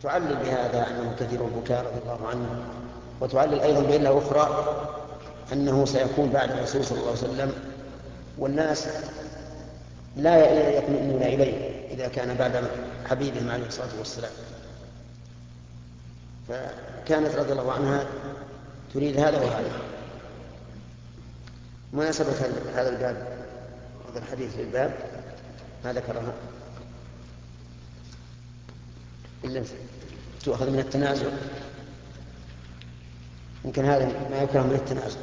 تعلل بهذا أنه كثير البكاء رضي الله عنه، وتعلل أيضا بإلا أخرى أنه سيكون بعد الرسول صلى الله عليه وسلم والناس لا يطمئنون إليه إذا كان بعد حبيبهم عليه الصلاة والسلام. فكانت رضي الله عنها تريد هذا وهذا. مناسبة هذا الباب، هذا الحديث للباب ما ذكرها إلا تؤخذ من التنازع، يمكن هذا ما يكره من التنازع.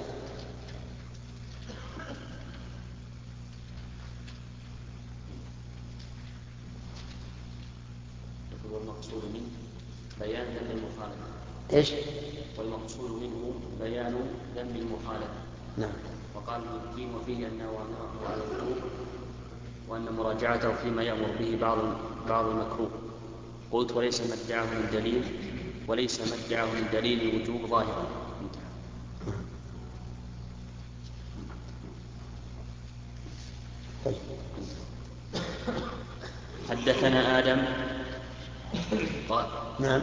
والمقصود منه بيان ذنب المخالفة. إيش؟ والمقصود منه بيان ذنب المخالفة. نعم. وقال ابن وفيه أن أوامره على الوجوب وأن مراجعته فيما يأمر به بعض المكروه. قلت وليس ما ادعاه من دليل الوجوب ظاهرا. حدثنا آدم قال نعم.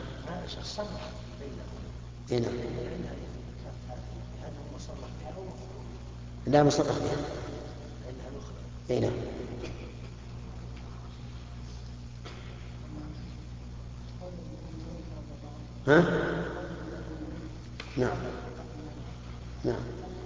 لا مصرح بها. نعم. ها؟ نعم. نعم.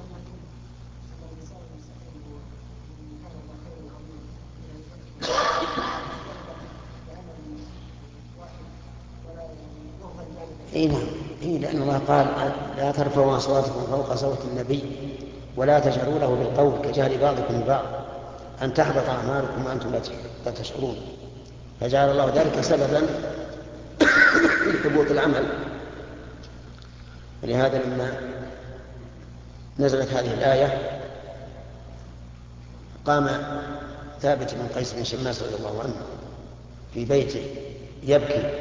نعم. لأن الله قال لا ترفعوا أصواتكم فوق صوت النبي ولا تجهروا له بالقول كجهر بعضكم ببعض أن تحبط أعمالكم وأنتم لا تشعرون، فجعل الله ذلك سببا لحبوط العمل. ولهذا لما نزلت هذه الآية قام ثابت بن قيس بن شماس رضي الله عنه في بيته يبكي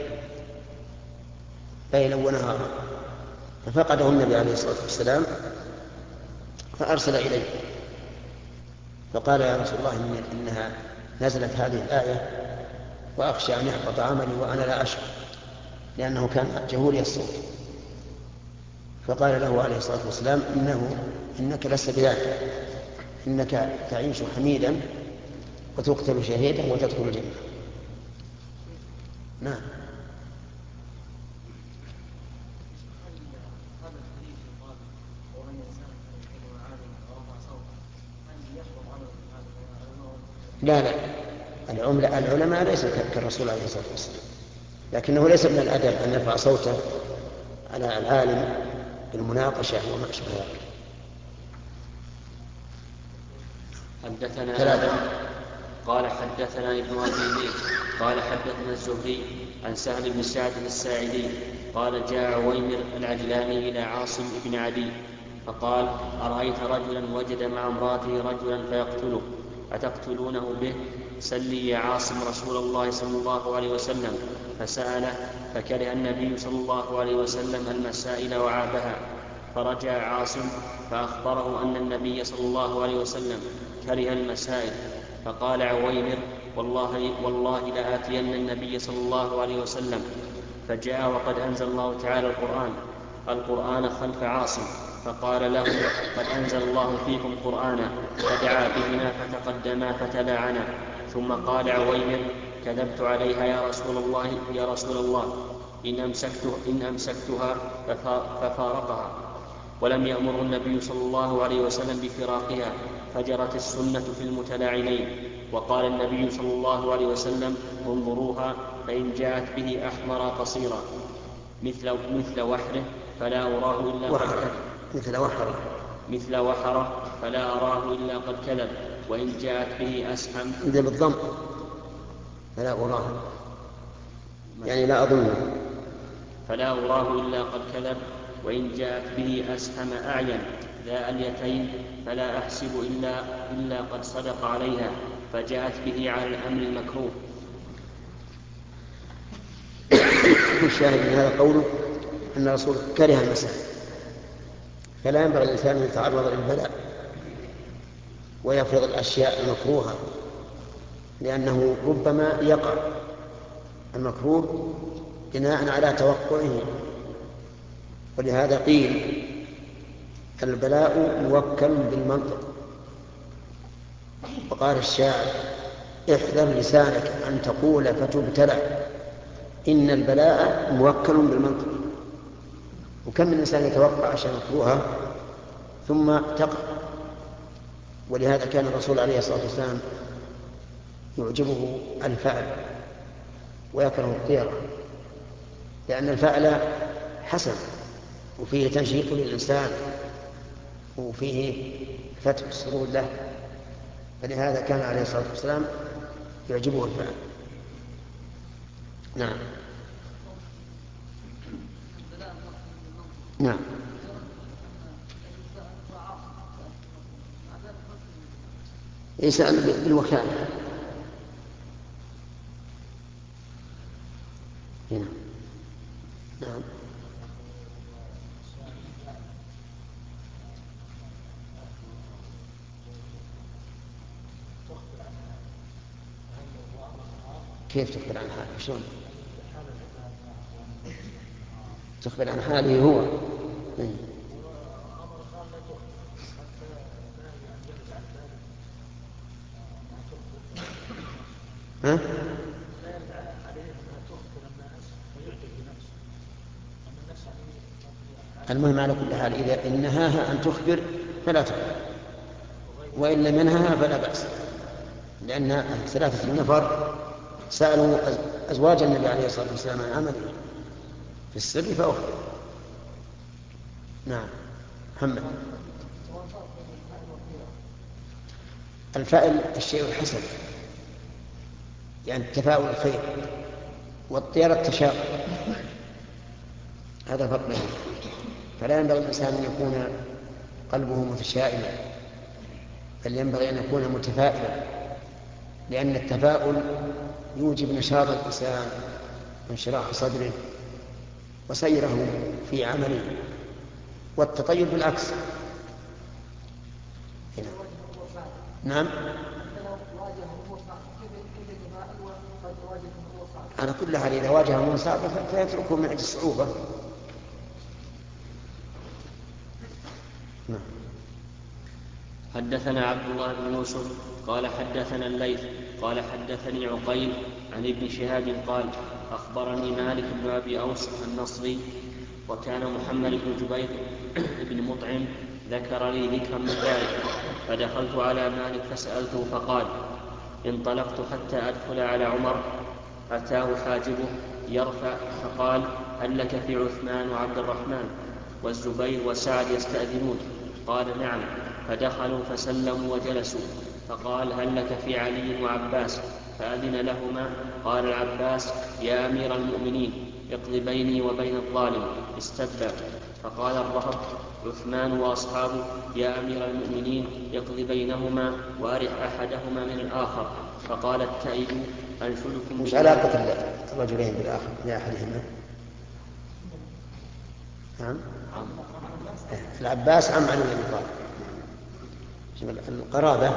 ليلا ونهارا، ففقده النبي عليه الصلاة والسلام فأرسل إليه فقال يا رسول الله إنها نزلت هذه الآية وأخشى أن يحبط عملي وأنا لا أشعر، لأنه كان جهوري الصوت. فقال له عليه الصلاة والسلام إنك لست بذلك، إنك تعيش حميدا وتقتل شهيدا وتدخل الجنة. نعم. لا العلماء ليس كالرسول عليه الصلاة والسلام، لكنه ليس من الأدب أن يرفع صوته على العالم بالمناقشة وما أشبه ذلك. حدثنا آدم قال حدثنا ابن أبي ذئب قال حدثنا الزهري عن سهل بن سعد الساعدي قال جاء عويمر العجلاني إلى عاصم بن عدي فقال أرأيت رجلا وجد مع امرأته رجلا فيقتله أتقتلونه به؟ سلي يا عاصم رسول الله صلى الله عليه وسلم. فسأله فكره النبي صلى الله عليه وسلم المسائل وعابها، فرجع عاصم فأخبره أن النبي صلى الله عليه وسلم كره المسائل. فقال عويمر والله لآتين النبي صلى الله عليه وسلم. فجاء وقد أنزل الله تعالى القرآن خلف عاصم فقال له قد أنزل الله فيكم قرآنا، فدعا بهما فتقدما فتلاعنا. ثم قال عويمر كذبت عليها يا رسول الله إن أمسكتها ففارقها. ولم يأمر النبي صلى الله عليه وسلم بفراقها، فجرت السنة في المتلاعنين. وقال النبي صلى الله عليه وسلم انظروها فإن جاءت به أحمر قصيرا مثل وحره فلا أراه إلا قد كذب مثل وحره فلا أراه إلا قد كذب وإن جاءت به أسحم بالضم فلا أراه يعني لا أظنه فلا أراه إلا قد كذب وإن جاءت به أسحم أعين ذا اليتين فلا أحسب إلا قد صدق عليها فجاءت به على الأمر المكروه. الشاهد من هذا قوله أن الرسول كره المسائل، فلا ينبغي الإنسان أن يتعرض للبلاء ويفرض الأشياء المكروهة، لأنه ربما يقع المكروه بناء على توقعه. ولهذا قيل البلاء موكل بالمنطق. وقال الشاعر احذر لسانك أن تقول فتبتلى، إن البلاء موكل بالمنطق. وكم من إنسان يتوقع أشياء مكروهة ثم تقع. ولهذا كان الرسول عليه الصلاة والسلام يعجبه الفعل ويكره الطيرة، لأن الفعل حسن وفيه تنشيط للإنسان وفيه فتح السرور له، فلهذا كان عليه الصلاة والسلام يعجبه الفعل. نعم. نعم. يسأل بالوكالة. هنا. نعم. كيف تخبر عن حاله؟ شلون تخبر عن حاله هو؟ ها؟ المهم على كل حال إذا نهاها أن تخبر فلا تخبر، وإن لم ينهها فلا بأس، لأن 3 نفر سألوا أزواج النبي عليه الصلاة والسلام عن عمله في السر فأخبر. نعم. محمد. الفائل الشيء الحسن، يعني التفاؤل الخير، والطيرة التشاؤم، هذا فرق بينهم. فلا ينبغي الإنسان أن يكون قلبه متشائما، بل ينبغي أن يكون متفائلا، لأن التفاؤل يوجب نشاط الإنسان وانشراح صدره وسيره في عمله، والتطيب بالعكس. هنا. نعم. على كل حال إذا واجه أمور صعبة فيتركه من أجل الصعوبة. نعم. حدثنا عبد الله بن يوسف قال حدثنا الليث قال حدثني عقيل عن ابن شهاب قال أخبرني مالك بن أبي أوس النصري وكان محمد بن جبير بن مطعم ذكر لي ذكرا من ذلك، فدخلت على مالك فسألته فقال انطلقت حتى أدخل على عمر، أتاه حاجبه يرفع فقال هل لك في عثمان وعبد الرحمن والزبير وسعد يستأذنون؟ قال نعم، فدخلوا فسلموا وجلسوا، فقال هل لك في علي وعباس؟ فأذن لهما. قال العباس يا أمير المؤمنين اقض بيني وبين الظالم استبا. فقال الرهب عثمان وأصحابه يا أمير المؤمنين اقض بينهما وأرح أحدهما من الآخر. فقال التائب أنشدكم مش علاقة الرجلين بالآخر لأحدهما؟ نعم. العباس عم علي بن طالب. القرابة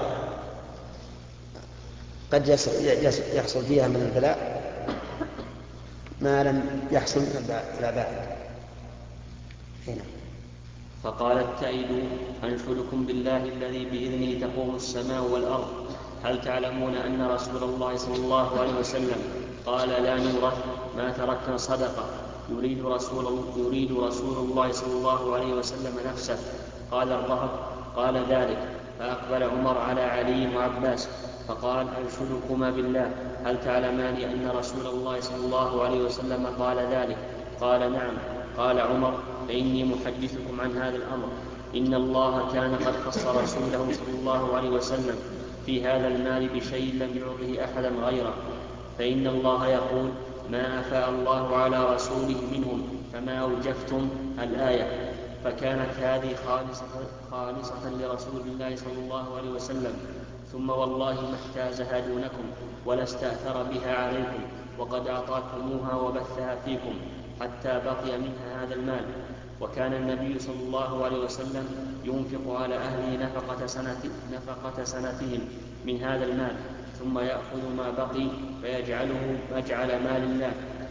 قد يحصل فيها من البلاء ما لم يحصل من الآباء. هنا. فقال التائب أنشدكم بالله الذي بإذنه تقوم السماء والأرض، هل تعلمون أن رسول الله صلى الله عليه وسلم قال لا نورث ما تركنا صدقة؟ يريد رسول الله صلى الله عليه وسلم نفسه. قال الرهب قال ذلك. فأقبل عمر على علي وعباس فقال أنشدكما بالله هل تعلمان أن رسول الله صلى الله عليه وسلم قال ذلك؟ قال نعم. قال عمر فإني محدثكم عن هذا الأمر، إن الله كان قد خص رسوله صلى الله عليه وسلم في هذا المال بشيء لم يعطه أحدا غيره، فإن الله يقول ما أفاء الله على رسوله منهم فما أوجفتم الآية. فكانت هذه خالصة لرسول الله صلى الله عليه وسلم، ثم والله ما احتازها دونكم ولا استأثر بها عليكم، وقد أعطاكموها وبثها فيكم حتى بقي منها هذا المال. وكان النبي صلى الله عليه وسلم ينفق على أهله نفقة سنتهم من هذا المال، ثم يأخذ ما بقي فيجعله مجعل مال الله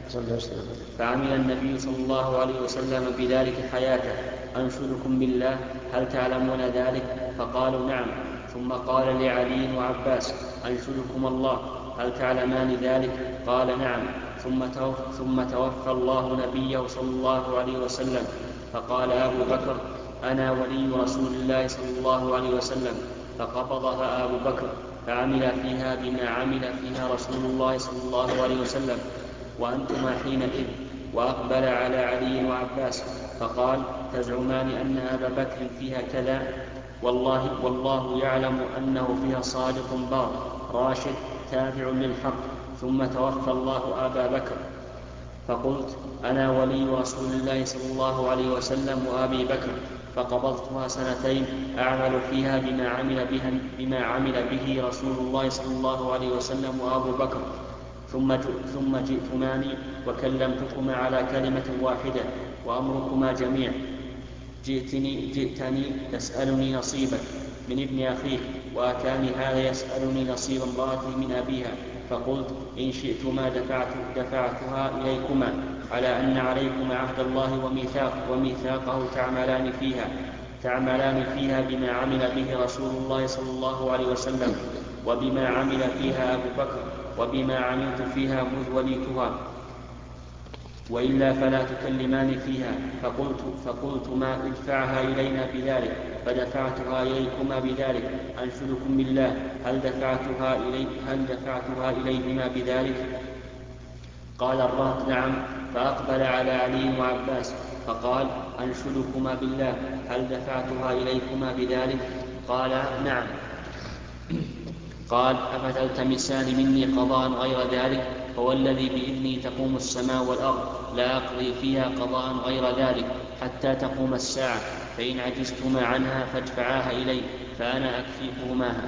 صلى الله عليه وسلم. فعمل النبي صلى الله عليه وسلم بذلك حياته. أنشدكم بالله هل تعلمون ذلك؟ فقالوا نعم. ثم قال لعلي وعباس أنشدكم الله هل تعلمان ذلك؟ قال نعم. ثم توفى الله نبيه صلى الله عليه وسلم. فقال أبو بكر أنا ولي رسول الله صلى الله عليه وسلم. فقبضها أبو بكر فعمل فيها بما عمل فيها رسول الله صلى الله عليه وسلم وأنتما حينئذ. وأقبل على علي وعباس فقال تزعمان أن أبا بكر فيها كذا، والله يعلم أنه فيها صادق بار راشد تابع للحق. ثم توفى الله أبا بكر. فقلت أنا ولي رسول الله صلى الله عليه وسلم وأبي بكر. فقبضتها 2 أعمل فيها بما عمل به رسول الله صلى الله عليه وسلم وأبو بكر. ثم جئتماني وكلمتكما على كلمة واحدة وأمركما جميع. جئتني تسألني نصيبك من ابن أخيك، وأتاني هذا يسألني نصيب امرأته من أبيها. فقلت إن شئتما دفعتها إليكما على أن عليكما عهد الله وميثاقه تعملان فيها بما عمل به رسول الله صلى الله عليه وسلم وبما عمل فيها أبو بكر وبما عملت فيها مذ وليتها، وإلا فلا تكلمان فيها. فقلت ما ادفعها إلينا بذلك. فدفعتها إليكما بذلك. أنشدكم بالله هل دفعتها إليهما بذلك؟ قال الرهط نعم. فأقبل على علي وعباس فقال أنشدكما بالله هل دفعتها إليكما بذلك؟ قال نعم. قال أفتلتمسان مني قضاء غير ذلك؟ فوالذي بإذنه تقوم السماء والأرض لا أقضي فيها قضاء غير ذلك حتى تقوم الساعة. فإن عجزتما عنها فادفعاها إلي فأنا أكفيكماها.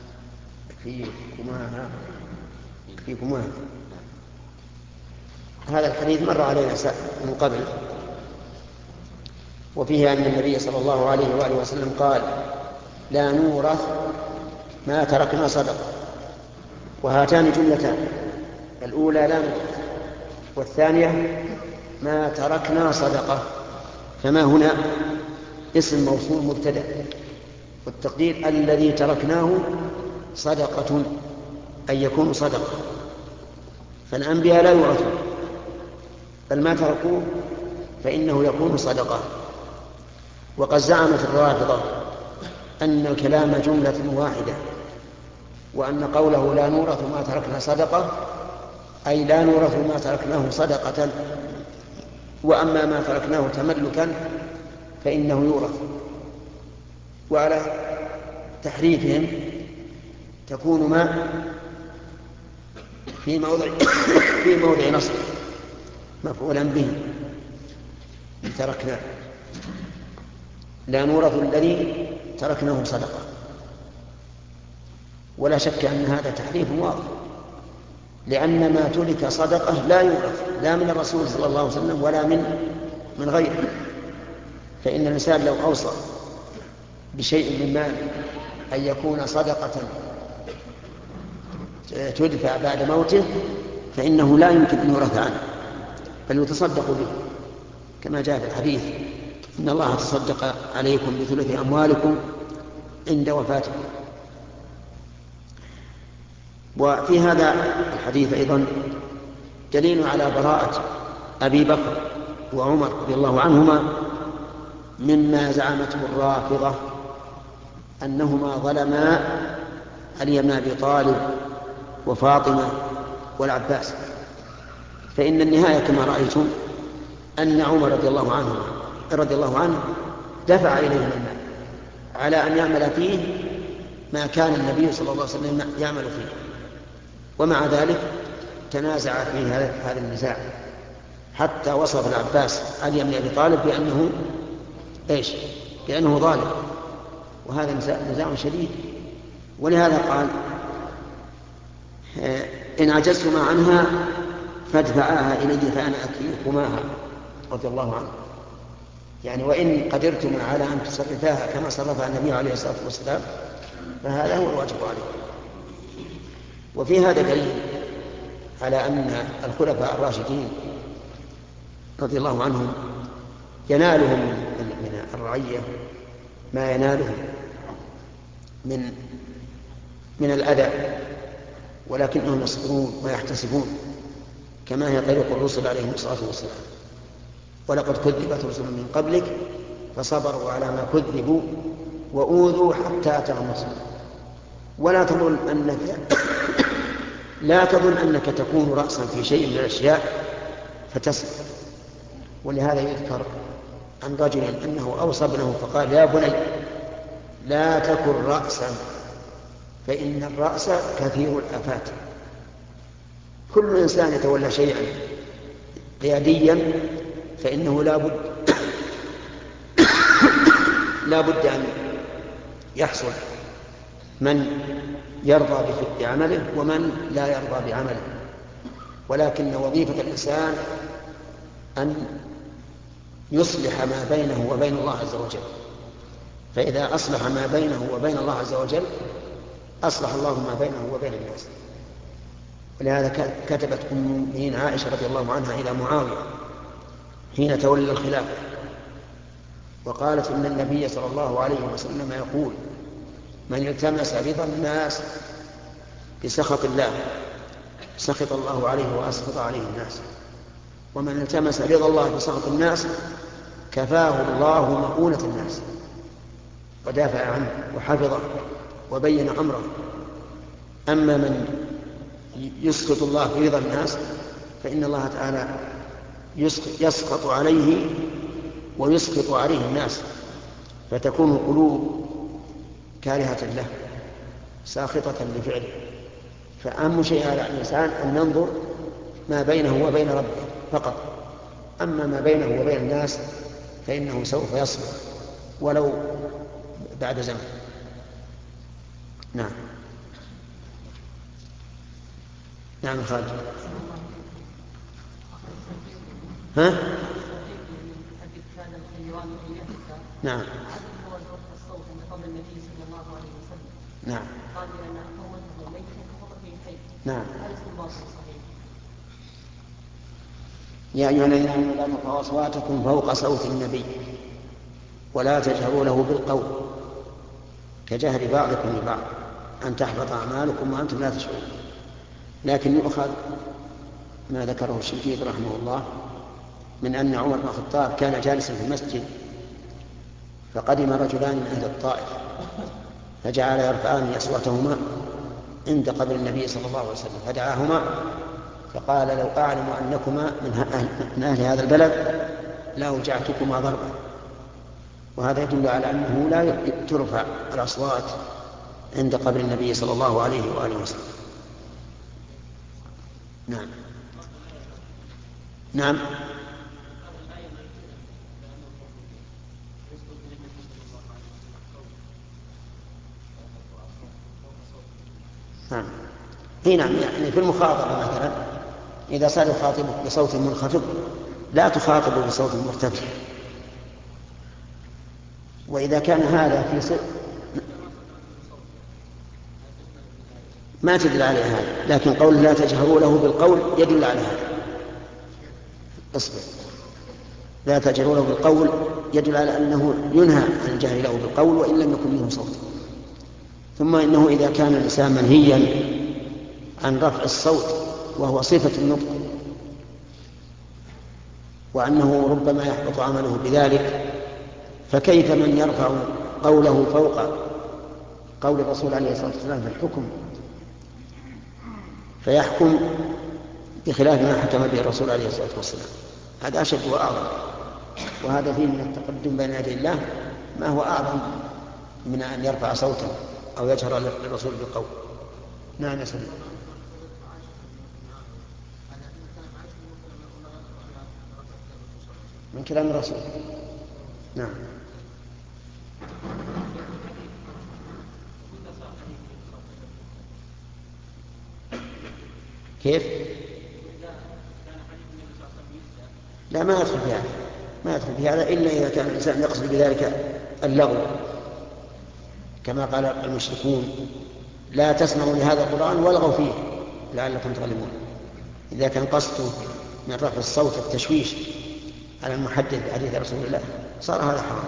هذا الحديث مر علينا من قبل، وفيه أن النبي صلى الله عليه وآله وسلم قال لا نورث ما تركنا صدقة. وهاتان جملتان، الأولى لا نورث والثانية ما تركنا صدقة. فما هنا اسم موصول مبتدأ، والتقدير الذي تركناه صدقة أي يكون صدقة. فالأنبياء لا يورثون، بل ما تركوه فإنه يكون صدقة. وقد زعمت الرافضة أن الكلام جملة واحدة، وأن قوله لا نورث ما تركنا صدقة أي لا نورث ما تركناه صدقة، وأما ما تركناه تملكا فإنه يورث. وعلى تحريفهم تكون ما في موضع نصب مفعولا به تركناه. لا نورث الذي تركناه صدقة. ولا شك أن هذا تحريف واضح، لأن ما ترك صدقة لا يورث لا من الرسول صلى الله عليه وسلم ولا من غيره. فإن الإنسان لو أوصى بشيء من مال أن يكون صدقة تدفع بعد موته فإنه لا يمكن أن يورث عنه، بل يتصدق به، كما جاء في الحديث إن الله تصدق عليكم بثلث أموالكم عند وفاتكم. وفي هذا الحديث أيضا دليل على براءة أبي بكر وعمر رضي الله عنهما مما زعمته الرافضة أنهما ظلما علي بن أبي طالب وفاطمة والعباس. فإن النهاية كما رأيتم أن عمر رضي الله عنه دفع إليهم المال على أن يعمل فيه ما كان النبي صلى الله عليه وسلم يعمل فيه، ومع ذلك تنازع في هذا النزاع حتى وصف العباس علي بن أبي طالب بأنه ظالم، وهذا نزاع شديد. ولهذا قال إن عجزتما عنها فادفعاها إلي فأنا أكفيكماها رضي الله عنه. يعني وإن قدرتما على أن تصرفاها كما صرفها النبي عليه الصلاة والسلام فهذا هو الواجب عليه. وفي هذا دليل على أن الخلفاء الراشدين رضي الله عنهم ينالهم من الرعية ما ينالهم من الأذى، ولكنهم يصبرون ويحتسبون، كما هي طريق الرسل عليهم الصلاة والسلام. ولقد كذبت رسل من قبلك فصبروا على ما كذبوا وأوذوا حتى أتاهم نصرنا. لا تظن أنك تكون رأسا في شيء من الأشياء فتسلم. ولهذا يذكر عن رجل أنه أوصى ابنه فقال: يا بني لا تكن رأسا، فإن الرأس كثير الآفات. كل إنسان يتولى شيئا قياديا فإنه لا بد أن يحصل من يرضى بعمله ومن لا يرضى بعمله، ولكن وظيفة الإنسان أن يصلح ما بينه وبين الله عز وجل، فإذا أصلح ما بينه وبين الله عز وجل أصلح الله ما بينه وبين الناس. ولهذا كتبت أم المؤمنين عائشة رضي الله عنها إلى معاوية حين تولى الخلافة وقالت: إن النبي صلى الله عليه وسلم يقول: من التمس رضا الناس بسخط الله سخط الله عليه وأسخط عليه الناس، ومن التمس رضا الله بسخط الناس كفاه الله مؤونة الناس، ودافع عنه وحفظه وبين أمره. أما من يسخط الله برضا الناس فإن الله تعالى يسخط عليه ويسخط عليه الناس، فتكون القلوب كارهة له ساخطة لفعله. فأهم شيء على الإنسان أن ينظر ما بينه وبين ربه فقط، أما ما بينه وبين الناس فإنه سوف يصبر ولو بعد زمن. نعم. نعم خالد. ها؟ نعم. نعم. نعم. يا أيها الذين آمنوا لا ترفعوا أصواتكم فوق صوت النبي ولا تجهروا له بالقول كجهر بعضكم لبعض أن تحبط أعمالكم وأنتم لا تشعرون. لكن يؤخذ ما ذكره الشنقيطي رحمه الله من أن عمر بن الخطاب كان جالسا في المسجد فقدم رجلان من أهل الطائف فجعل يرفعان أصواتهما عند قبر النبي صلى الله عليه وسلم، فدعاهما فقال: لو أعلم أنكما من أهل هذا البلد لأوجعتكما ضربا. وهذا يدل على أنه لا ترفع الأصوات عند قبر النبي صلى الله عليه وآله وسلم. نعم. نعم. نعم. نعم. يعني في المخاطبة مثلا إذا صار يخاطبك بصوت منخفض لا تخاطبه بصوت مرتفع، وإذا كان هذا في صدق ما تدل على هذا، لكن قول لا تجهروا له بالقول يدل على هذا. اصبر. لا تجهروا له بالقول يدل على أنه ينهى عن الجهر له بالقول وإن لم يكن منه صوت. ثم إنه إذا كان الإنسان منهيا عن رفع الصوت وهو صفة النطق وأنه ربما يحبط عمله بذلك، فكيف من يرفع قوله فوق قول الرسول عليه الصلاة والسلام في الحكم فيحكم بخلاف ما حكم به الرسول عليه الصلاة والسلام؟ هذا أشد وأعظم، وهذا فيه من التقدم بين يدي الله ما هو أعظم من أن يرفع صوتا أو يجهر للرسول بالقول. نعم يا سيدي. من كلام الرسول. نعم. كيف؟ لا ما يدخل في هذا، ما يدخل في هذا إلا إذا كان الإنسان يقصد بذلك اللغو، كما قال المشركون: لا تسمعوا لهذا القرآن والغوا فيه لعلكم تغلبون. إذا كان قصده من رفع الصوت التشويش على المحدث بحديث رسول الله صار هذا حرام.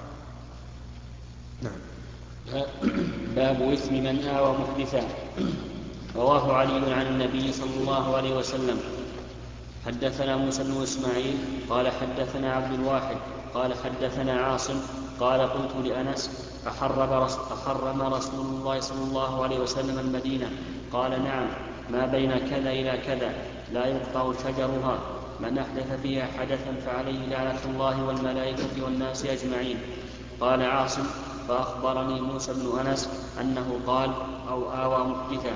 نعم. باب إثم من آوى محدثا. رواه علي عن النبي صلى الله عليه وسلم. حدثنا موسى بن إسماعيل قال حدثنا عبد الواحد قال حدثنا عاصم قال قلت لأنس أحرم رسول الله صلى الله عليه وسلم المدينة؟ قال نعم، ما بين كذا إلى كذا لا يقطع شجرها، من أحدث فيها حدثا فعليه لعنة الله والملائكة والناس أجمعين. قال عاصم فأخبرني موسى بن أنس أنه قال أو آوى محدثا.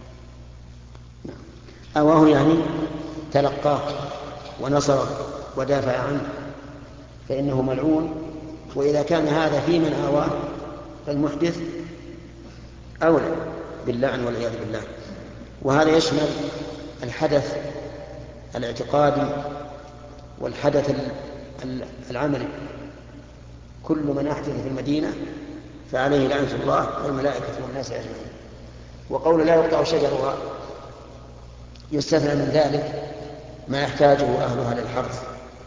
آواه يعني تلقاه ونصره ودافع عنه فإنه ملعون. وإذا كان هذا في من آواه فالمحدث أولى باللعن والعياذ بالله. وهذا يشمل الحدث الاعتقادي والحدث العملي. كل من أحدث في المدينة فعليه لعنة الله والملائكة والناس أجمعين. وقول لا يقطع شجرها يستثنى من ذلك ما يحتاجه أهلها للحرث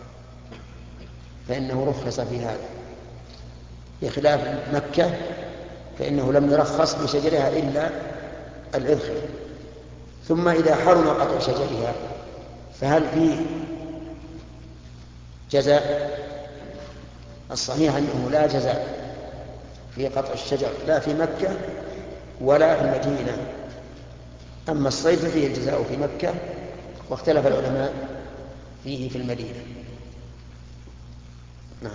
فإنه رخص في هذا، بخلاف مكة فإنه لم يرخص بشجرها إلا الإذخر. ثم إذا حرم قطع شجرها فهل فيه جزاء؟ الصحيح أنه لا جزاء في قطع الشجر لا في مكة ولا في المدينة. أما الصيد فيه الجزاء في مكة، واختلف العلماء فيه في المدينة. نعم.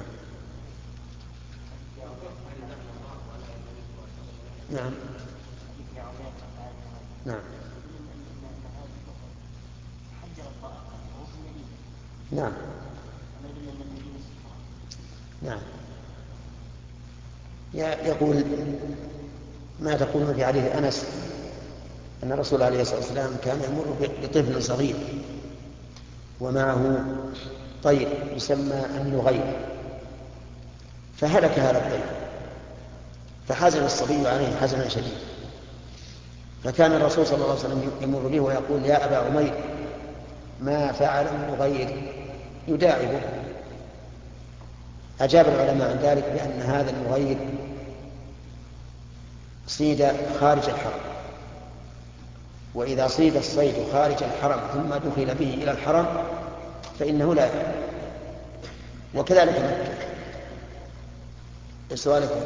نعم. نعم. نعم. نعم. يقول ما تقولون في حديث أنس أن الرسول عليه الصلاة والسلام كان يمر بطفل صغير ومعه طير يسمى النغير فهلك هذا الطير فحزن الصبي عليه حزنا شديدا، فكان الرسول صلى الله عليه وسلم يمر به ويقول يا أبا عمير ما فعل النغير يداعبه. أجاب العلماء عن ذلك بأن هذا النغير صيد خارج الحرم، وإذا صيد الصيد خارج الحرم ثم دخل به إلى الحرم فإنه لا يحرم. وكذلك مكة. سؤالكم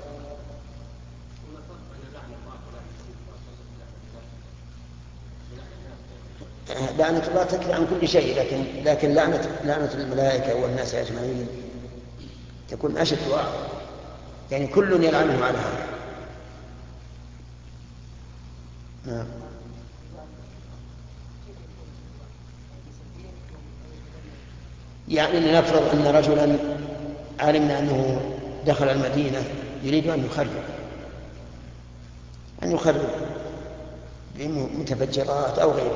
لعنة الله تكفي عن كل شيء، لكن لعنة الملائكة والناس أجمعين تكون أشد وأعظم، يعني كل يلعنه على هذا. نعم. يعني لنفرض أن رجلا علمنا أنه دخل المدينة يريد أن يخرب بمتفجرات أو غيره،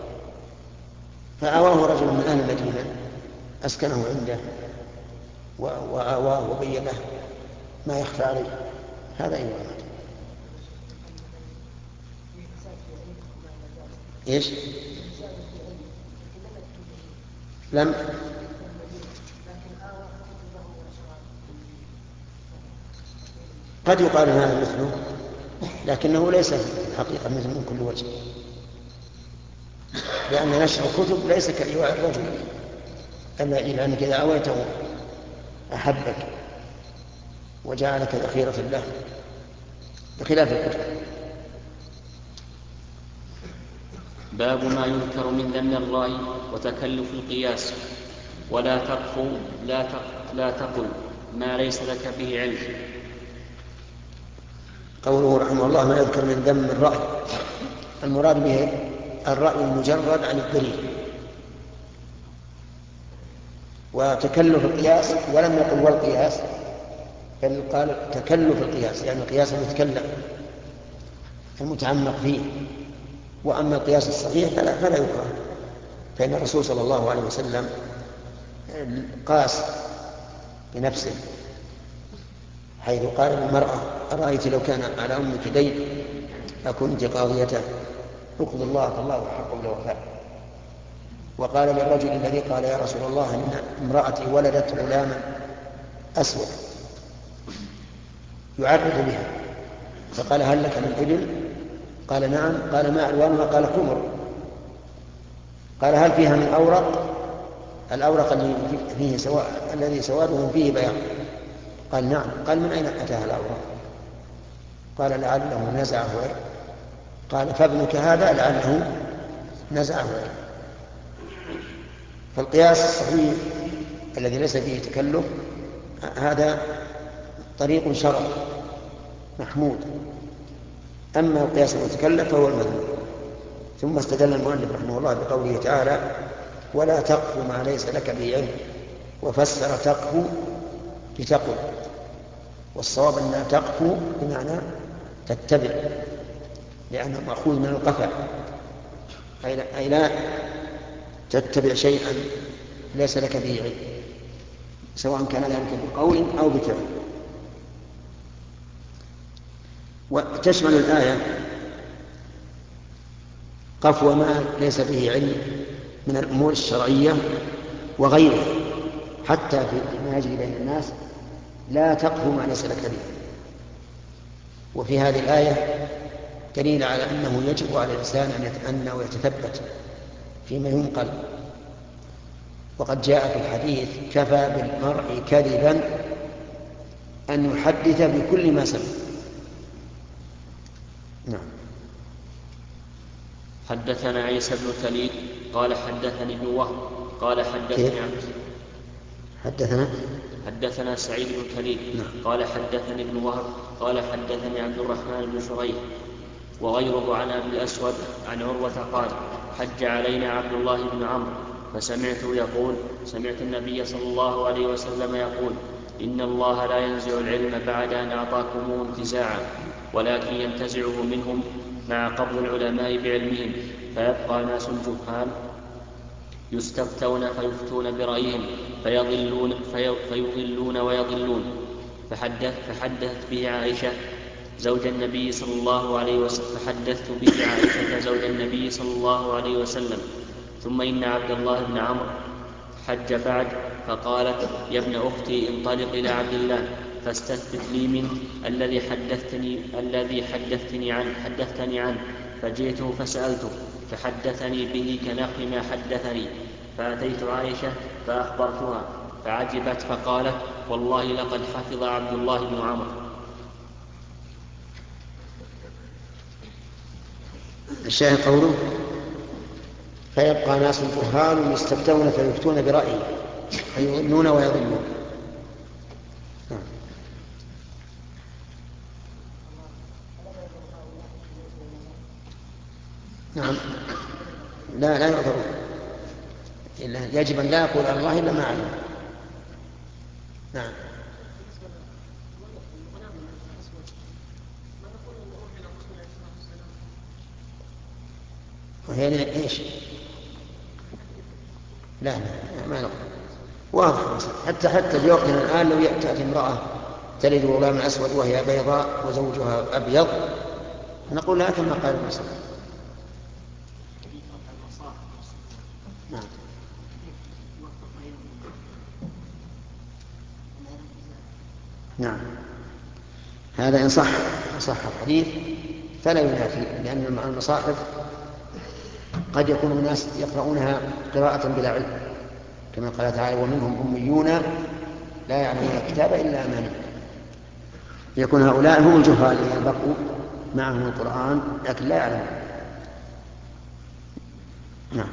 فآواه رجل من أهل المدينة أسكنه عنده وآواه وبين له ما يخفى عليه، هذا أيضا إيش؟ لم قد يقال هذا مثله، لكنه ليس في الحقيقة مثل من كل وجه، لأن نشر الكتب ليس كإيواء الرجل، إلا أنك إذا أويته أحبك وجعلك ذخيرة له بخلاف الكتب. باب ما ينكر من ذم الرأي وتكلف القياس. ولا تقف لا تقل ما ليس لك به علم. قوله رحمه الله ما يذكر من ذم الرأي، المراد به الرأي المجرد عن الدليل. وتكلف القياس ولم يقل والقياس، بل قال تكلف القياس يعني القياس المتكلف المتعمق فيه. وأما القياس الصحيح فلا يكره، فإن الرسول صلى الله عليه وسلم قاس بنفسه حيث قال للمرأة أرأيت لو كان على أمك دين أكنت قاضيته اقض الله فالله حق بالوفاء. وقال للرجل الذي قال يا رسول الله إن امرأتي ولدت غلاما أسود يعرض بها، فقال هل لك من إبل؟ قال نعم. قال ما ألوانها؟ قال حمر. قال هل فيها من أورق؟ الأورق الذي سواده فيه بياض. قال نعم. قال من أين أتاها الأورق؟ قال لعله نزعه. قال فابنك هذا لعله نزعه. فالقياس الصحيح الذي ليس فيه تكلف هذا طريق شرعي محمود. أما القياس المتكلف فهو المذموم. ثم استدل المؤلف رحمه الله بقوله تعالى ولا تقف ما ليس لك به علم، وفسر تقف بتقل، والصواب أن تقف بمعنى تتبع، لأنه مأخوذ من القفا، أي لا تتبع شيئا ليس لك به علم، سواء كان ذلك بقول أو بفعل. وتشمل الآية قفو ما ليس به علم من الأمور الشرعية وغيرها، حتى في يجري بين الناس لا تقفو ما ليس لك به. وفي هذه الآية دليل على أنه يجب على الإنسان أن يتأنى ويتثبت فيما ينقل. وقد جاء في الحديث كفى بالمرء كذبا أن يحدث بكل ما سمع. نعم. حدثنا عيسى بن تليد قال حدثني ابن وهب قال حدثنا سعيد بن تليد قال حدثني ابن وهب قال حدثني عبد الرحمن بن شريح وغيره عن أبي الأسود عن عروة قال حج علينا عبد الله بن عمرو فسمعته يقول سمعت النبي صلى الله عليه وسلم يقول إن الله لا ينزع العلم بعد أن أعطاكموه انتزاعا، ولكن ينتزعه منهم مع قبض العلماء بعلمهم، فيبقى ناس جهال يستفتون فيفتون برأيهم فيضلون ويضلون. فحدثت به عائشة زوج النبي صلى الله عليه وسلم ثم إن عبد الله بن عمرو حج بعد، فقالت يا ابن أختي انطلق إلى عبد الله فاستثبت لي منه الذي حدثتني عنه، فجئته فسألته فحدثني به كنحو ما حدثني، فأتيت عائشة فأخبرتها فعجبت فقالت والله لقد حفظ عبد الله بن عمرو. الشاهد قوله فيبقى ناس جهال يستفتون فيفتون برأيه فيضلون ويضلون. نعم. لا يعذرون، يجب أن لا يقول على الله إلا ما علم. نعم. وهي ايش؟ لا ما نقول واضح. حتى في وقتنا الآن لو تأتي امرأة تلد غلاما أسود وهي بيضاء وزوجها أبيض نقول لها كما قال المسلم. نعم. هذا إن صح الحديث فلا ينافي، لأن المصاحف قد يكون الناس يقرؤونها قراءة بلا علم، كما قال تعالى ومنهم أميون لا يعلمون الكتاب إلا أماني. يكون هؤلاء هم الجهال الذين بقوا معهم القرآن لكن لا يعلمون. نعم.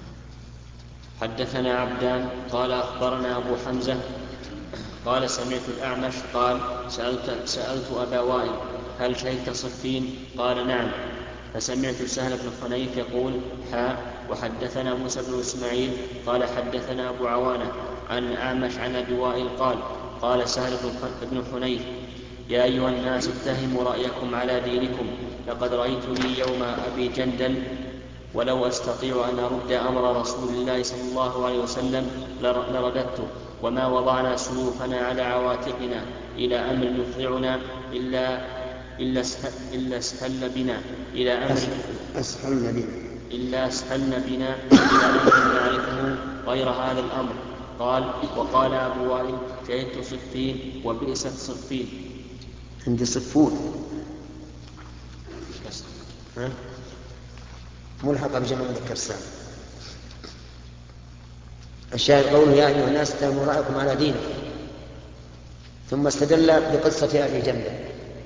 حدثنا عبدان قال أخبرنا أبو حمزة قال سمعت الأعمش قال سألت أبا وائل هل شهدت صفين؟ قال نعم. فسمعت سهل بن حنيف يقول وحدثنا موسى بن إسماعيل قال حدثنا أبو عوانة عن الأعمش عن أبي وائل قال سهل بن حنيف يا أيها الناس اتهموا رأيكم على دينكم، لقد رأيتني يوم أبي جندل ولو أستطيع أن أرد أمر رسول الله صلى الله عليه وسلم لرددته، وما وضعنا سيوفنا على عواتقنا إلى أمر يفضعنا إلا أسهل بنا إلا أسهلن بنا إلى أمر نعرفه غير هذا الأمر. قال: وقال أبو وائل: شهدت صفين وبئست صفين. عندي صفون ملحقة بجمع مذكر سالم. الشاهد قوله: يا أيها الناس اتهموا رأيكم على دينكم. ثم استدل بقصة أبي جندل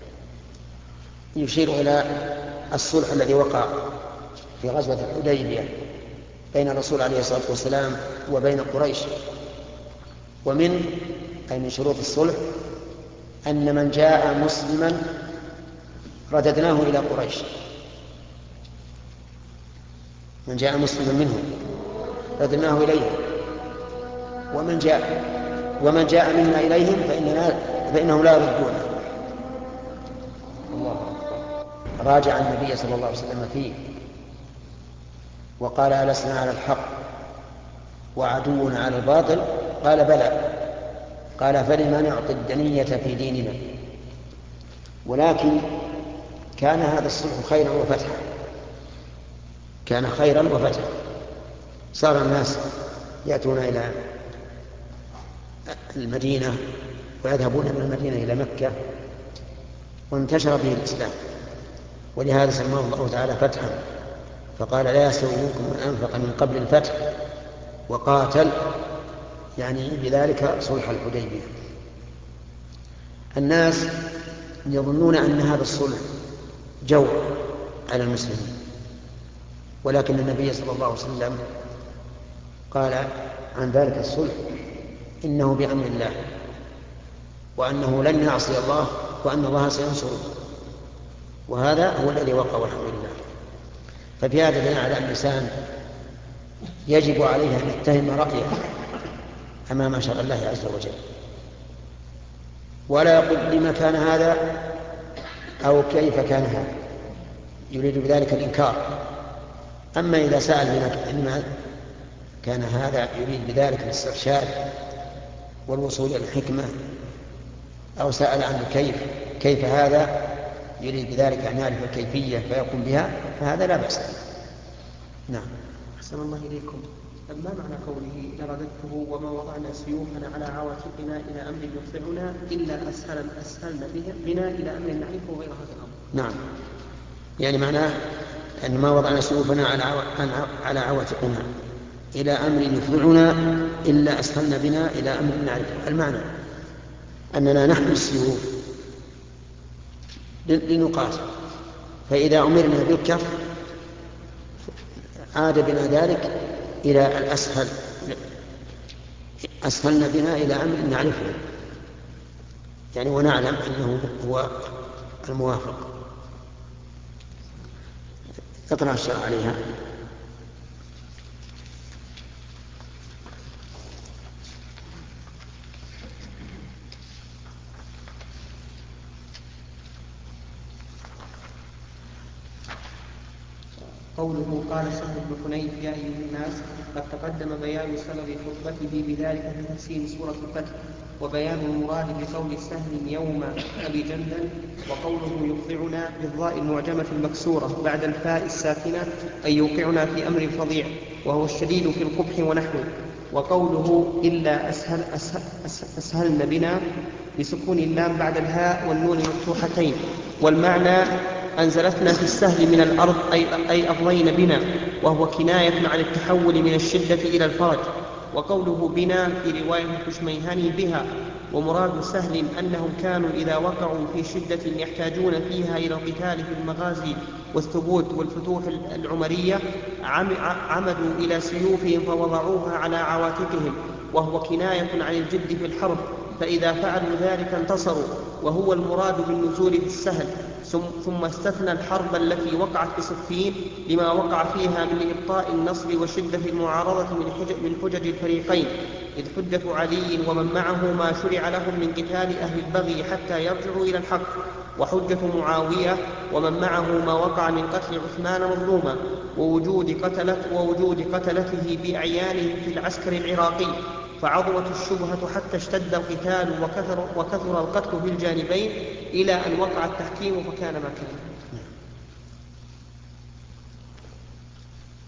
يشير إلى الصلح الذي وقع في غزوة الحديبية بين الرسول عليه الصلاة والسلام وبين قريش. ومن أي من شروط الصلح أن من جاء مسلما رددناه إلى قريش، من جاء مسلما منهم رددناه إليهم، ومن جاء منا إليهم فإنهم لا يردونه. راجع النبي صلى الله عليه وسلم فيه وقال: ألسنا على الحق وعدونا على الباطل؟ قال: بلى. قال: فلما نعطي الدنية في ديننا؟ ولكن كان هذا الصلح خيرا وفتحا، كان خيرا وفتحا. صار الناس يأتون إلى المدينة ويذهبون من المدينة إلى مكة، وانتشر به الإسلام، ولهذا سماه الله تعالى فتحا، فقال: لا يستوي منكم من أنفق من قبل الفتح وقاتل، يعني بذلك صلح الحديبية. الناس يظنون أن هذا الصلح جور على المسلمين، ولكن النبي صلى الله عليه وسلم قال عن ذلك الصلح: إنه بأمر الله، وأنه لن يعصي الله، وأن الله سينصره. وهذا هو الذي وقع، والحمد لله. ففي هذا دليل على أن الإنسان يجب عليه أن يتهم رأيه أمام شرع الله عز وجل، ولا يقول لما كان هذا أو كيف كان هذا، يريد بذلك الإنكار. أما إذا سأل لما كان هذا، يريد بذلك الاسترشاد والوصول إلى الحكمة، أو سأل عن كيف هذا، يريد بذلك أن يعرف الكيفية فيقوم بها، فهذا لا بأس. نعم. أحسن الله إليكم. ما معنى قوله: لرددته وما وضعنا سيوفنا على عواتقنا إلى أمر يرفعنا إلا أسهلنا بنا إلى أمر نعرفه غير هذا الأمر؟ نعم، يعني معناه أن ما وضعنا سيوفنا على عواتقنا إلى أمر يفرعنا إلا أسهلنا بنا إلى أمر نعرفه. المعنى أننا نحمل السيوف لنقاتل، فإذا أمرنا بالكف عاد بنا ذلك إلى الأسهل، أسهلنا بنا إلى أمر نعرفه، يعني ونعلم أنه هو الموافق. اقرأ الشرع عليها. قوله: قال سهل بن حنيف: يا أيها الناس. قد تقدم بيان سبب خطبته بذلك في تفسير سورة الفتح، وبيان المراد بقول سهل يوم أبي جندل، وقوله يفضعنا بالضاء المعجمة المكسورة بعد الفاء الساكنة أي يوقعنا في أمر فظيع وهو الشديد في القبح ونحوه. وقوله إلا أسهلن بنا بسكون اللام بعد الهاء والنون مفتوحتين، والمعنى أنزلتنا في السهل من الأرض أي أفضين بنا، وهو كناية عن التحول من الشدة إلى الفرج. وقوله بنا في رواية الكشميهاني بها. ومراد سهل أنهم كانوا إذا وقعوا في شدة يحتاجون فيها إلى القتال في المغازي والثبوت والفتوح العمرية عمدوا إلى سيوفهم فوضعوها على عواتقهم، وهو كناية عن الجد في الحرب، فإذا فعلوا ذلك انتصروا، وهو المراد بالنزول في السهل. ثم استثنى الحرب التي وقعت بصفين لما وقع فيها من إبطاء النصر وشدة المعارضة من حجج الفريقين، إذ حجة علي ومن معه ما شرع لهم من قتال أهل البغي حتى يرجعوا إلى الحق، وحجة معاوية ومن معه ما وقع من قتل عثمان مظلوما ووجود قتلته بأعيانهم في العسكر العراقي، فعظمت الشبهة حتى اشتد القتال وكثر القتل في الجانبين إلى أن وقع التحكيم فكان ما كان.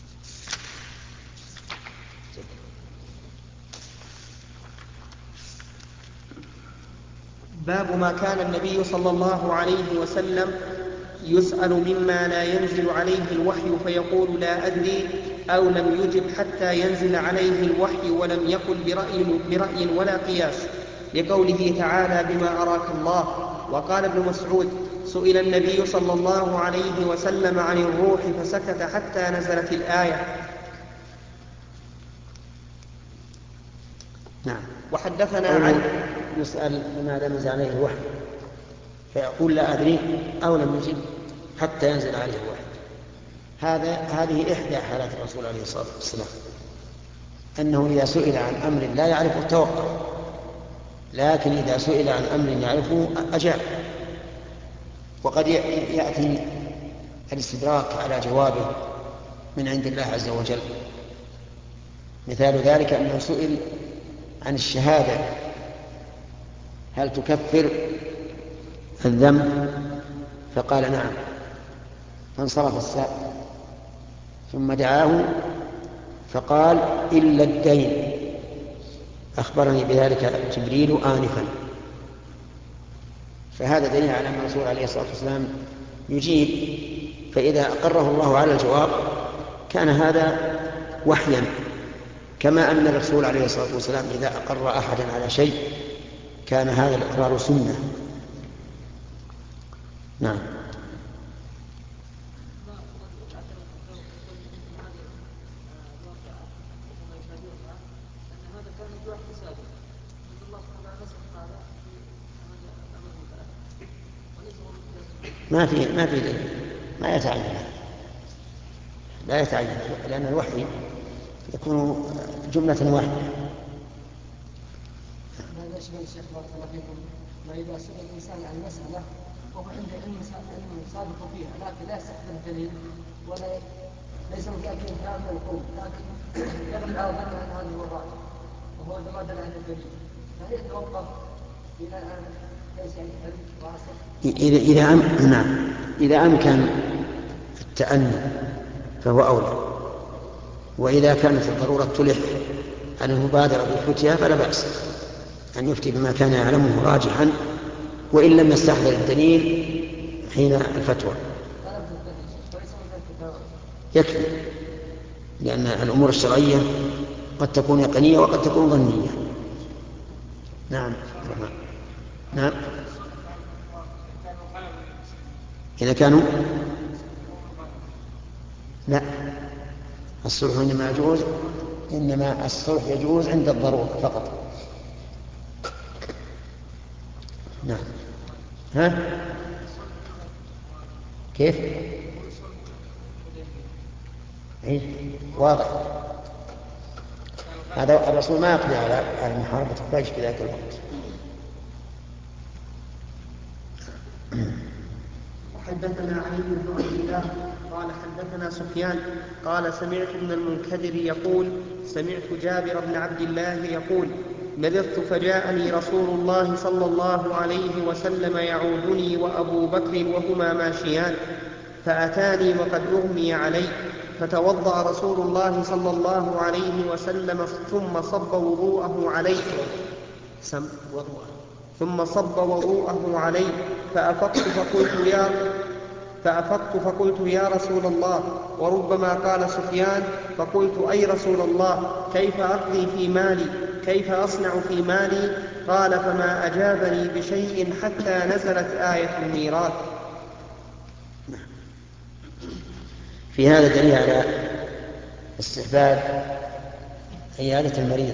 باب ما كان النبي صلى الله عليه وسلم يسأل مما لا ينزل عليه الوحي فيقول لا أدري، أو لم يجب حتى ينزل عليه الوحي ولم يقل برأي ولا قياس، لقوله تعالى بما أراك الله. وقال ابن مسعود سئل النبي صلى الله عليه وسلم عن الروح فسكت حتى نزلت الآية. نعم. وحدثنا عن يسأل بما لم ينزل عليه الوحي فيقول لا أدري أو لم يجب حتى ينزل عليه الوحي. هذه إحدى حالات الرسول عليه الصلاة والسلام، أنه إذا سئل عن أمر لا يعرفه توقف، لكن إذا سئل عن أمر يعرفه أجاب. وقد يأتي الاستدراك على جوابه من عند الله عز وجل. مثال ذلك أنه سئل عن الشهادة هل تكفر الذنب، فقال نعم، فانصرف السائل، ثم دعاه فقال إلا الدين، أخبرني بذلك جبريل آنفا. فهذا دليل على أن الرسول عليه الصلاة والسلام يجيب، فإذا أقره الله على الجواب كان هذا وحيا، كما أن الرسول عليه الصلاة والسلام إذا أقر أحدا على شيء كان هذا الإقرار سنة. نعم. ما في دليل، ما يتعين، لا يتعين، لأن الوحي يكون جملة واحدة. هذا يشبه الشيخ بارك الله فيكم، ما إذا سئل الإنسان عن مسألة وهو عنده علم سابق فيها لكن لا يستحضر الدليل ولا ليس متأكد تماما القول، لكن يبدأ ظن أن هذه هو الراجح وهو ما دل على الدليل، فهل يتوقف إلى الآن ليس عنده علم راسخ؟ إذا أمكن التأني فهو أولى، وإذا كانت الضرورة تلح على المبادرة بالفتيا فلا بأس أن يفتي بما كان يعلمه راجحا، وإن لم يستحضر الدليل حين الفتوى يكفي، لأن الأمور الشرعية قد تكون يقينية وقد تكون ظنية. نعم. نعم. إذا كانوا لا، الصلح إنما الصلح يجوز عند الضرورة فقط. نعم. ها؟ كيف؟ إيه؟ واضح. هذا الرسول ما يقضي على محاربة قريش في ذاك الوقت. حدثنا علي بن عبد الله قال حدثنا سفيان قال سمعت ابن المنكدر يقول سمعت جابر بن عبد الله يقول مرضت فجاءني رسول الله صلى الله عليه وسلم يعودني وأبو بكر وهما ماشيان، فأتاني وقد أغمي علي، فتوضأ رسول الله صلى الله عليه وسلم ثم صب وضوءه علي فأفقت فقلت يا رسول الله، وربما قال سفيان فقلت أي رسول الله كيف أقضي في مالي، كيف أصنع في مالي؟ قال فما أجابني بشيء حتى نزلت آية الميراث. في هذا دليل على استحباب عيادة المريض،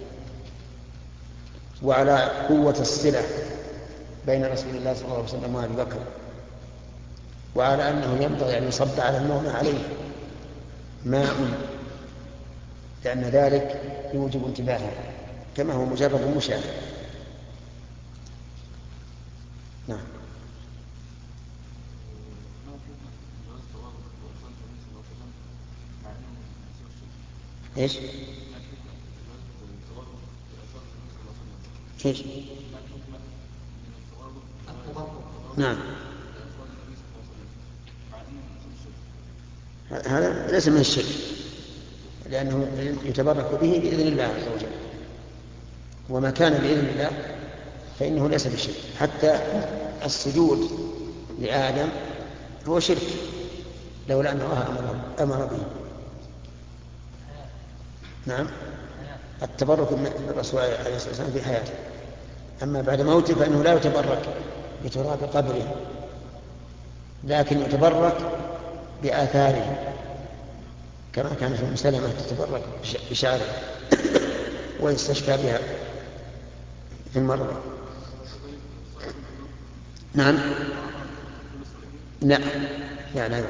وعلى قوة الصلة بين رسول الله صلى الله عليه وسلم وأبي بكر، وعلى أنه ينبغي أن يصب على المغمى عليه ماء، لأن ذلك يوجب انتباهه كما هو مجرد مشاهد. نعم. ايش؟ ايش؟ نعم. هذا ليس من الشرك، لأنه يتبرك به بإذن الله عز وجل، وما كان بإذن الله فإنه ليس بشرك. حتى السجود لآدم هو شرك لولا أن الله أمر به. نعم، التبرك بالرسول عليه الصلاة والسلام في حياته، أما بعد موته فإنه لا يتبرك بتراب قبره، لكن يتبرك بآثاره، كما كانت أم سلمة تتبرك بشعره ويستشفى بها في المرضى. نعم، لا لا.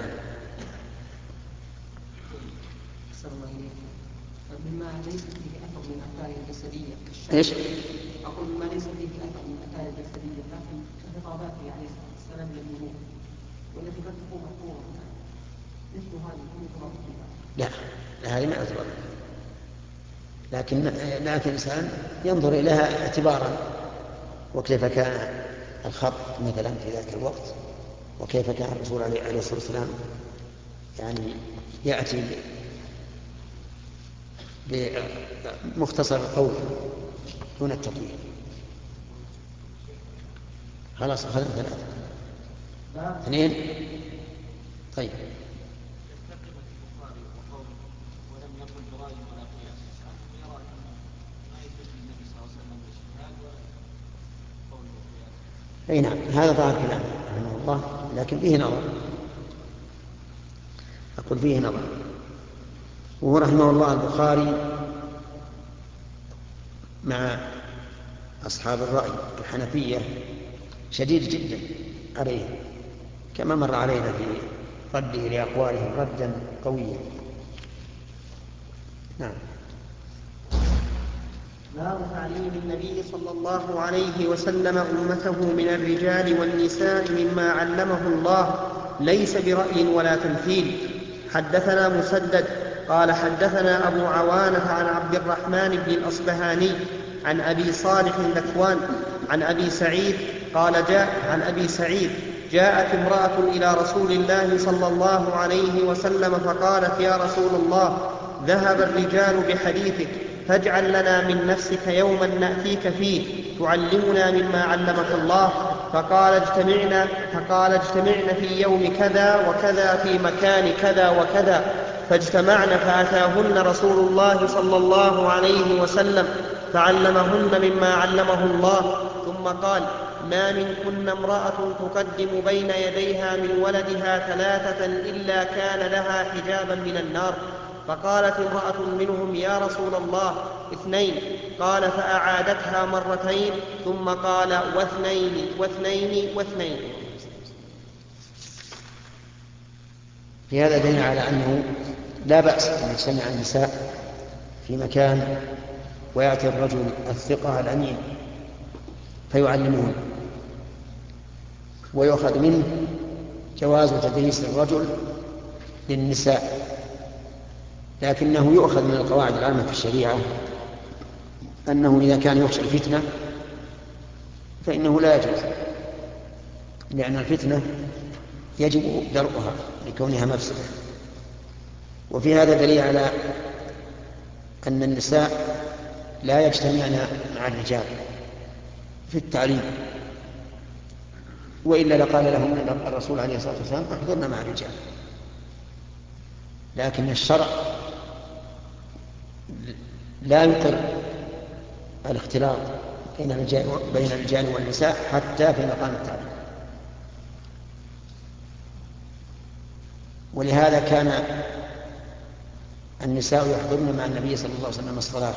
مما ليس فيه أثر من آثار الجسدية إيش؟ أقول مما ليس فيه أثر من آثار الجسدية لكن خطاباته عليه السلام للنبوة والتي قد تكون مقبولة مثل هذه الأمور. لا هذه ما أعتبر، لكن الإنسان ينظر إليها اعتبارا، وكيف كان الخط مثلا في ذاك الوقت، وكيف كان الرسول عليه الصلاة والسلام يعني يأتي بمختصر القول دون التطويل. خلاص أخذنا 3 2. طيب، أي نعم، هذا ظاهر كلامه رحمه الله، لكن فيه نظر، أقول فيه نظر. وهو رحمه الله البخاري مع أصحاب الرأي الحنفية شديد جدا عليه، كما مر علينا في رده لأقوالهم ردا قويا. نعم. باب تعليم النبي صلى الله عليه وسلم أمته من الرجال والنساء مما علمه الله ليس برأي ولا تمثيل. حدثنا مسدد قال حدثنا أبو عوانة عن عبد الرحمن بن الأصبهاني عن أبي صالح ذكوان عن أبي سعيد قال عن أبي سعيد جاءت امرأة إلى رسول الله صلى الله عليه وسلم فقالت يا رسول الله ذهب الرجال بحديثك فاجعل لنا من نفسك يوما نأتيك فيه تعلمنا مما علمك الله. فقال اجتمعن في يوم كذا وكذا في مكان كذا وكذا، فاجتمعن فأتاهن رسول الله صلى الله عليه وسلم فعلمهن مما علمه الله، ثم قال ما منكن امرأة تقدم بين يديها من ولدها 3 إلا كان لها حجابا من النار. فقالت امرأة منهم يا رسول الله 2. قال فأعادتها 2 ثم قال 2 و2 و2. في هذا دليل على أنه لا بأس أن يجتمع النساء في مكان ويأتي الرجل الثقة الأمين فيعلمون، ويؤخذ منه جواز تدريس الرجل للنساء، لكنه يؤخذ من القواعد العامة في الشريعة أنه إذا كان يخشى الفتنة فإنه لا يجوز، لأن الفتنة يجب درءها لكونها مفسدة. وفي هذا دليل على أن النساء لا يجتمعن مع الرجال في التعليم، وإلا لقال لهم الرسول عليه الصلاة والسلام احضرنا مع الرجال. لكن الشرع لا يقر الاختلاط بين الرجال والنساء حتى في مقام التعليم. ولهذا كان النساء يحضرن مع النبي صلى الله عليه وسلم الصلاة،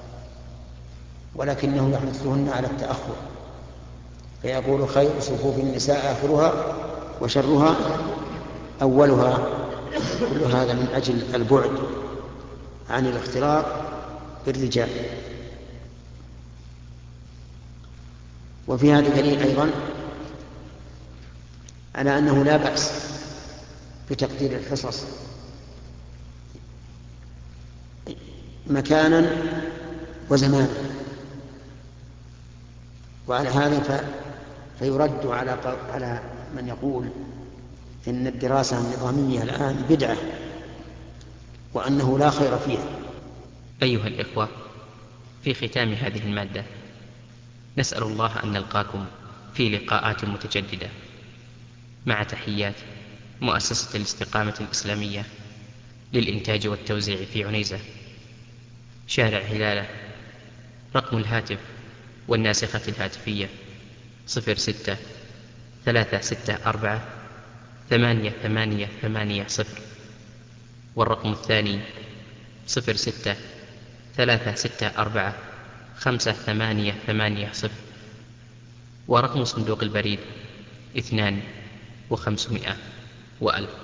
ولكنه يحثهن على التأخر، فيقول خير صفوف النساء آخرها وشرها أولها. كل هذا من أجل البعد عن الاختلاط بالرجال. وفي هذا دليل أيضا على أنه لا بأس بتقدير الحصص مكانا وزمانا، وعلى هذا فيرد على من يقول إن الدراسة النظامية الآن بدعة وأنه لا خير فيها. أيها الإخوة، في ختام هذه المادة نسأل الله أن نلقاكم في لقاءات متجددة. مع تحيات مؤسسة الاستقامة الإسلامية للإنتاج والتوزيع في عنيزة، شارع هلالة. رقم الهاتف والناسخة الهاتفية 06-364-8880، والرقم الثاني 06-364-5880، ورقم صندوق البريد 2500 و1000.